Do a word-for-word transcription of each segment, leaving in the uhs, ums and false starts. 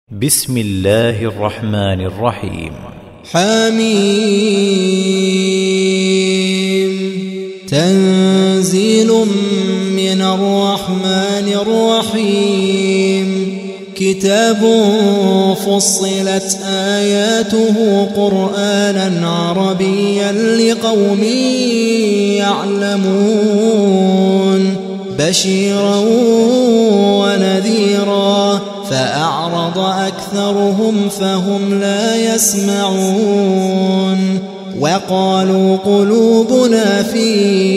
بسم الله الرحمن الرحيم. حميم تنزيل من الرحمن الرحيم. كتاب فصلت آياته قرآنا عربيا لقوم يعلمون بشيرا ونذيرا فأعرض أكثرهم فهم لا يسمعون. وقالوا قلوبنا في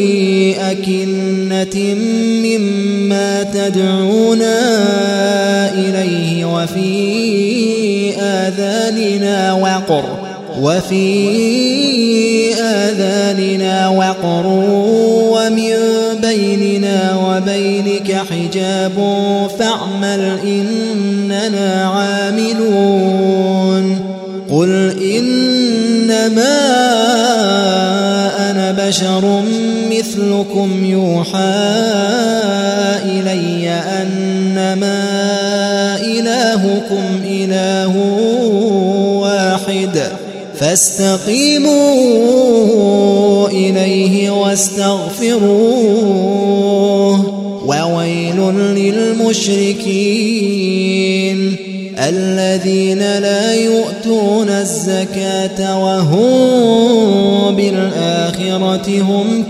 أكنة مما تدعونا إليه وفي آذاننا وقر وفي آذاننا وقر ومن بيننا وبينك حجاب فاعمل إننا عاملون. قل إنما أنا بشر مثلكم يوحى إلي أنما إلهكم إله واحد فاستقيموا إليه واستغفروه. وويل للمشركين الذين لا يؤتون الزكاة وهم بالآخرة هم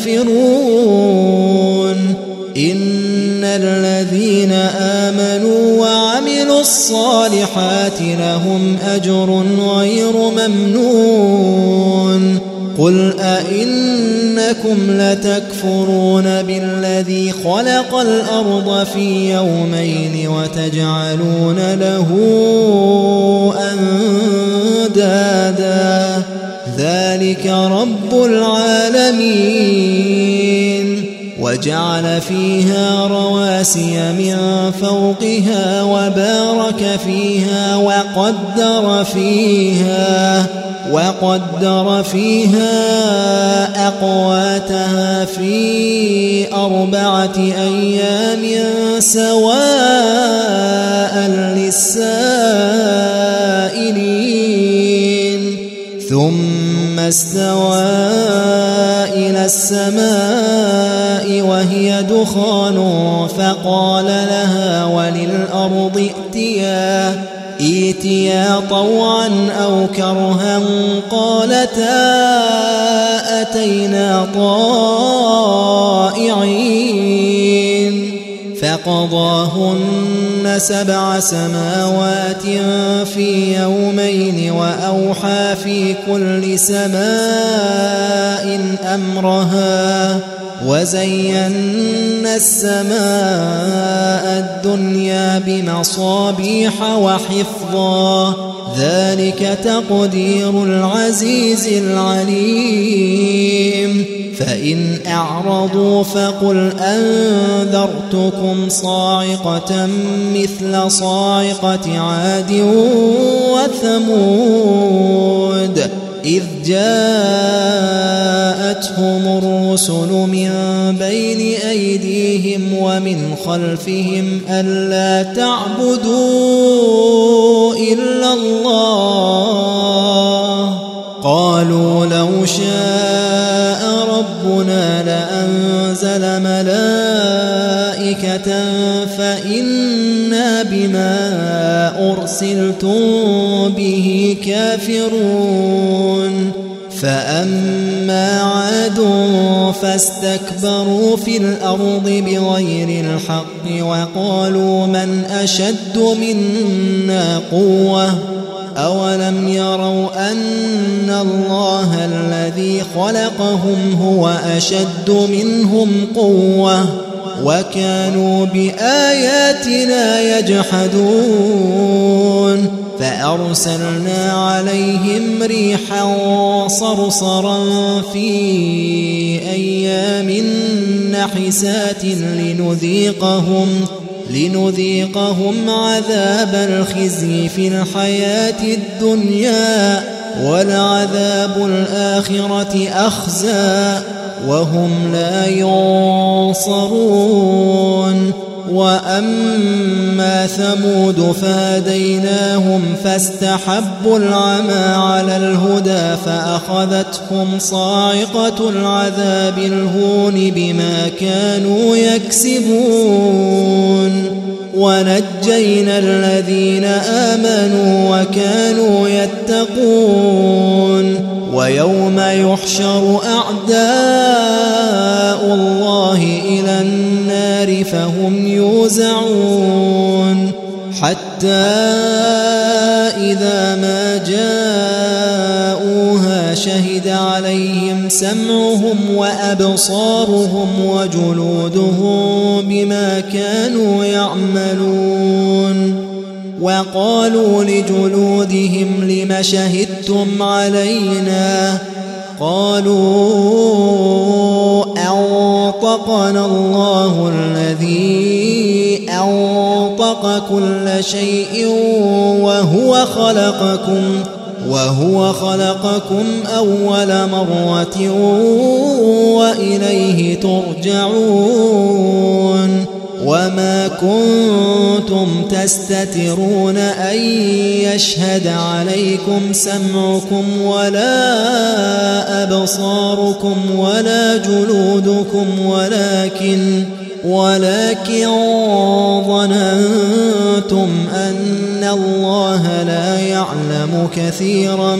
كافرون. إن الذين آمنوا وعملوا الصالحات لهم أجر غير ممنون. قل أئنكم لتكفرون بالذي خلق الأرض في يومين وتجعلون له أندادا ذلك رب العالمين. وجعل فيها رواسي من فوقها وبارك فيها وقدر فيها وقدر فيها أقواتها في أربعة أيام سواء للسائلين. ثم استوى إلى السماء وهي دخان فقال لها وللأرض ائتيا ائتيا طوعا أو كرها قالتا أتينا طائعين. فقضاهن سبع سماوات في يومين وأوحى في كل سماء أمرها وزينا السماء الدنيا بمصابيح وحفظا ذلك تقدير العزيز العليم. فإن أعرضوا فقل أنذرتكم صاعقة مثل صاعقة عاد وثمود إذ جاءتهم الرسل من بين أيديهم ومن خلفهم ألا تعبدوا إلا الله قالوا لو شاء ربنا لأنزل ملائكة فإنا بما أرسلتم به كافرون. فأما عاد فاستكبروا في الأرض بغير الحق وقالوا من أشد منا قوة أولم يروا أن الله الذي خلقهم هو أشد منهم قوة وكانوا بآياتنا يجحدون. فأرسلنا عليهم ريحا صرصرا في أيام نحسات لنذيقهم لنذيقهم عذاب الخزي في الحياة الدنيا ولعذاب الآخرة أخزى وهم لا ينصرون. وأما ثمود فهديناهم فاستحبوا العمى على الهدى فأخذتهم صاعقة العذاب الهون بما كانوا يكسبون ونجينا الذين آمنوا وكانوا يتقون ويوم يحشر أعداء الله إلى النار فهم يوزعون حتى إذا ما جاءوها شهد عليهم سمعهم وأبصارهم وجلودهم بما كانوا يعملون وقالوا لجلودهم لم شهدتم علينا قالوا أنطقنا الله الذي أنطق كل شيء وهو خلقكم وهو خلقكم أول مرة وإليه ترجعون وما كنتم تستترون أن يشهد عليكم سمعكم ولا أبصاركم ولا جلودكم ولكن ولكن ظننتم أن الله لا يعلم كثيرا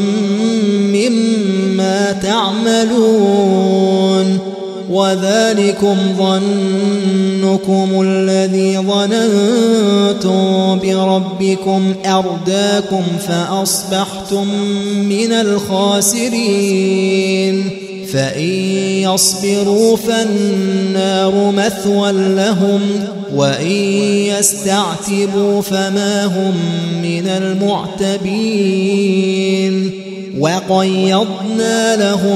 مما تعملون وذلكم ظنكم الذي ظننتم بربكم أرداكم فأصبحتم من الخاسرين فإن يصبروا فالنار مثوى لهم وإن يستعتبوا فما هم من المعتبين وقيضنا لهم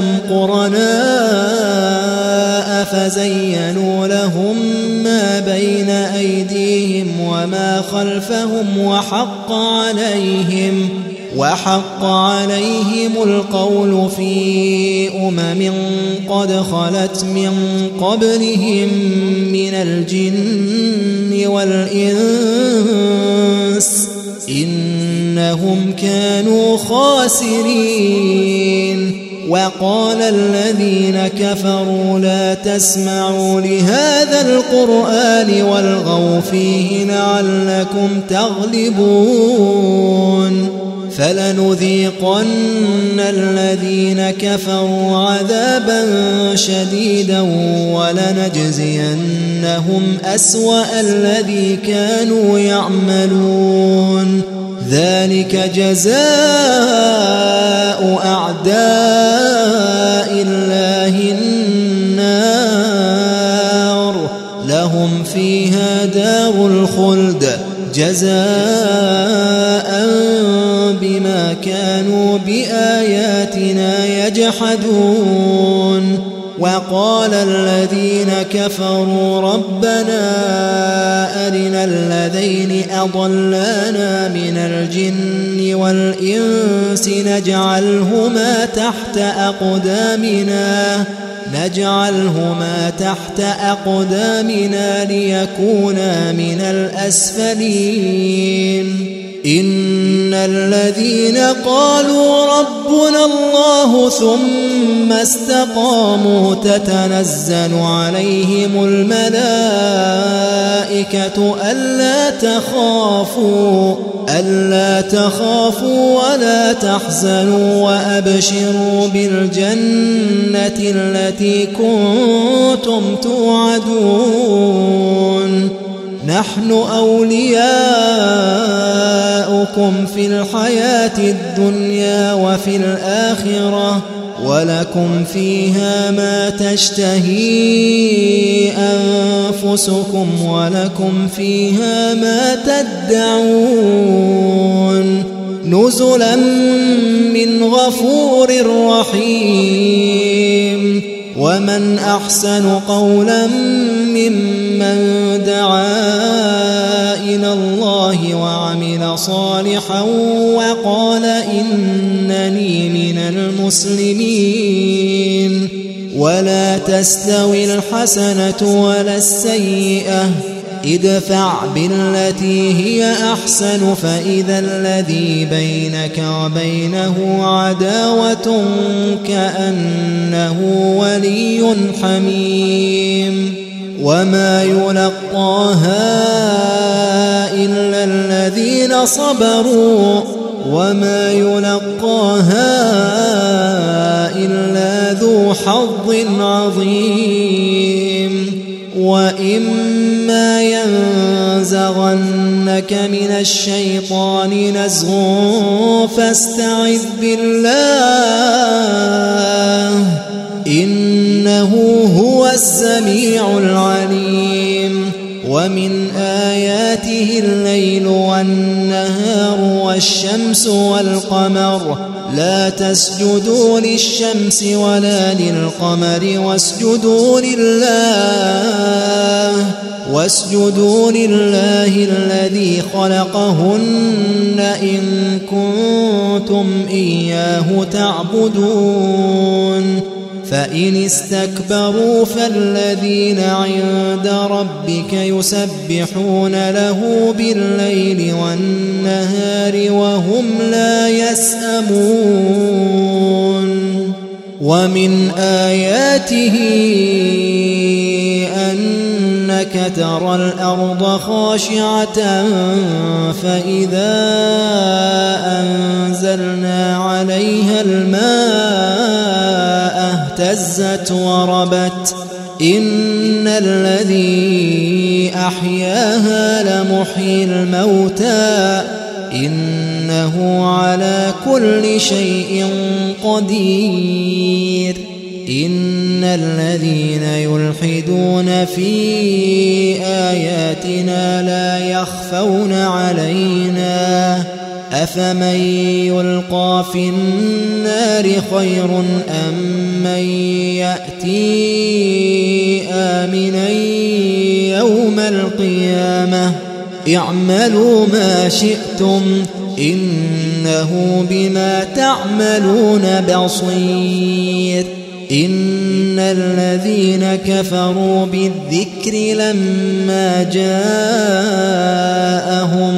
قرناء فزينوا لهم ما بين أيديهم وما خلفهم وحق عليهم وحق عليهم القول في أمم قد خلت من قبلهم من الجن والإنس إنهم كانوا خاسرين وقال الذين كفروا لا تسمعوا لهذا القرآن والغوا فيه لعلكم تغلبون فلنذيقن الذين كفروا عذابا شديدا ولنجزينهم أسوأ الذي كانوا يعملون ذلك جزاء أعداء الله النار لهم فيها دار الخلد جزاء بما كانوا بآياتنا يجحدون وقال الذين كفروا ربنا أرنا الذين أضلانا من الجن والإنس نجعلهما تحت أقدامنا نجعلهما تحت أقدامنا ليكونا من الأسفلين إن الذين قالوا ربنا الله ثم استقاموا تتنزل عليهم الملائكة ألا تخافوا ألا تخافوا ولا تحزنوا وأبشروا بالجنة التي كنتم توعدون نحن أولياؤكم في الحياة الدنيا وفي الآخرة ولكم فيها ما تشتهي أنفسكم ولكم فيها ما تدعون نزلا من غفور رحيم ومن أحسن قولا ممن دعا إلى الله وعمل صالحا وقال إنني من المسلمين ولا تستوي الحسنة ولا السيئة ادفع بالتي هي أحسن فإذا الذي بينك وبينه عداوة كأنه ولي حميم وما يلقاها إلا الذين صبروا وما يلقاها إلا ذو حظ عظيم وإما ينزغنك من الشيطان نزغ فاستعذ بالله إنه هو السميع العليم ومن آياته الليل والنهار والشمس والقمر لا تسجدوا للشمس ولا للقمر واسجدوا لله واسجدوا لله الذي خلقهن إن كنتم إياه تعبدون فإن استكبروا فالذين عند ربك يسبحون له بالليل والنهار وهم لا يسأمون ومن آياته أنك ترى الأرض خاشعة فإذا أنزلنا عليها الماء اهتزت وربت إن الذي أحياها لمحيي الموتى إنه على كل شيء قدير إن الذين يلحدون في آياتنا لا يخفون علينا أفمن يلقى في النار خير أم من يأتي آمنا يوم القيامة اعملوا ما شئتم إنه بما تعملون بصير إن الذين كفروا بالذكر لما جاءهم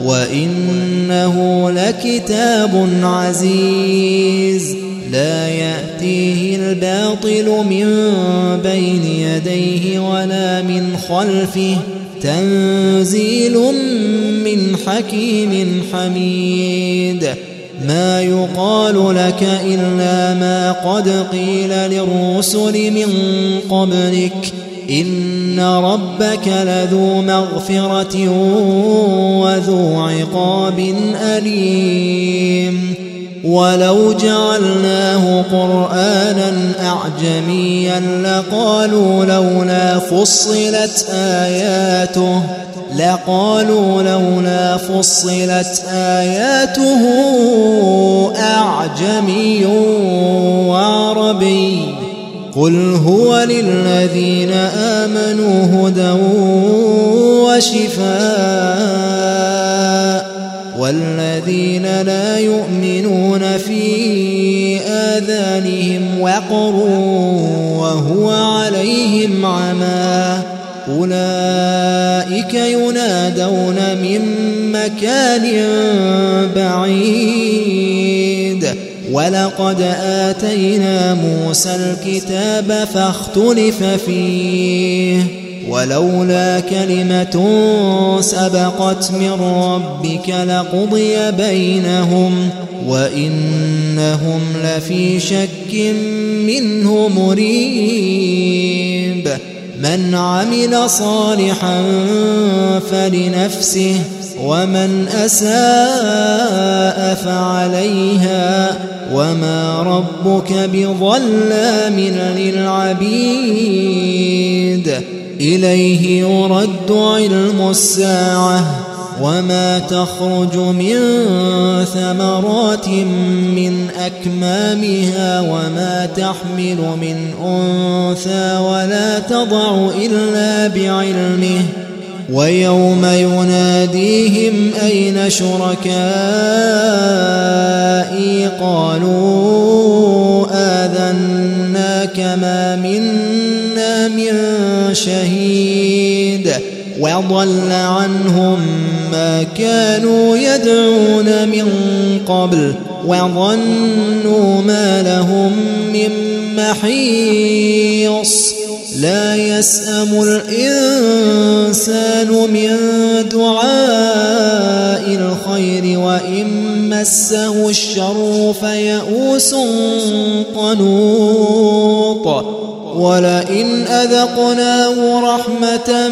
وإنه لكتاب عزيز لا يأتيه الباطل من بين يديه ولا من خلفه تنزيل من حكيم حميد ما يقال لك إلا ما قد قيل للرسل من قبلك إن ربك لذو مغفرة وذو عقاب أليم ولو جعلناه قرآنا أعجميا لقالوا لولا فصلت آياته لقالوا لولا فصلت آياته أعجمي وعربي قل هو للذين آمنوا هدى وشفاء والذين لا يؤمنون في آذانهم وقر وهو عليهم عمى أولئك ينادون من مكان بعيد ولقد آتينا موسى الكتاب فاختلف فيه ولولا كلمة سبقت من ربك لقضي بينهم وإنهم لفي شك منه مريب من عمل صالحا فلنفسه ومن أساء فعليها وما ربك بظلام للعبيد إليه يرد علم الساعة وما تخرج من ثمرات من أكمامها وما تحمل من أنثى ولا تضع إلا بعلمه ويوم يناديهم أين شركائي قالوا آذناك ما منا من شهيد وضل عنهم ما كانوا يدعون من قبل وظنوا ما لهم من محيص لا يسأم الإنسان من دعاء الخير وإن مسه الشر فيئوس قنوط ولئن أذقناه رحمة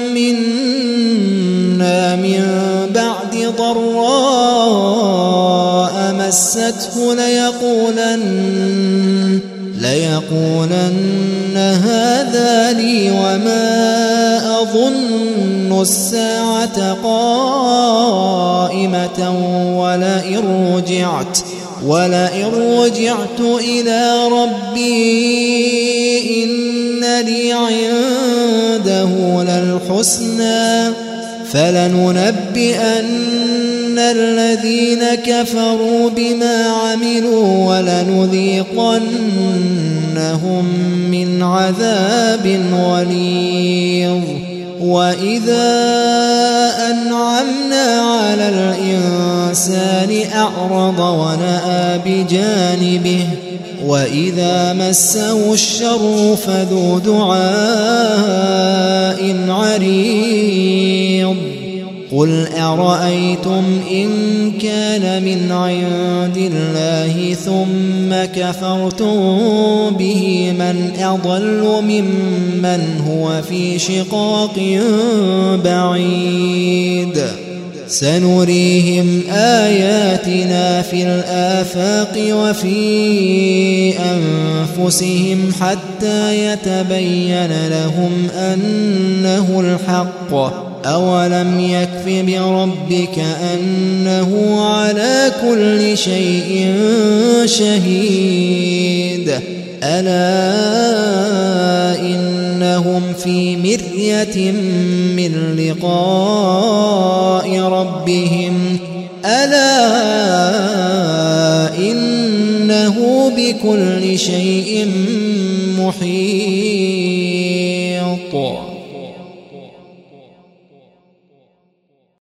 منا من بعد ضراء مسته ليقولن ليقولن هذا لي وما أظن الساعة قائمة ولئن رجعت ولئن رجعت إلى ربي إن لي عنده للحسنى فلننبئن الذين كفروا بما عملوا ولنذيقنهم من عذاب غليظ وإذا أنعمنا على الإنسان أعرض ونأى بجانبه وإذا مسه الشر فذو دعاء عريض قل أرأيتم إن كان من عند الله ثم كفرتم به من أضل ممن هو في شقاق بعيد سنريهم آياتنا في الآفاق وفي أنفسهم حتى يتبين لهم أنه الحق أولم يكف بربك أنه على كل شيء شهيد ألا إنهم في مرية من لقاء ربهم ألا إنه بكل شيء محيط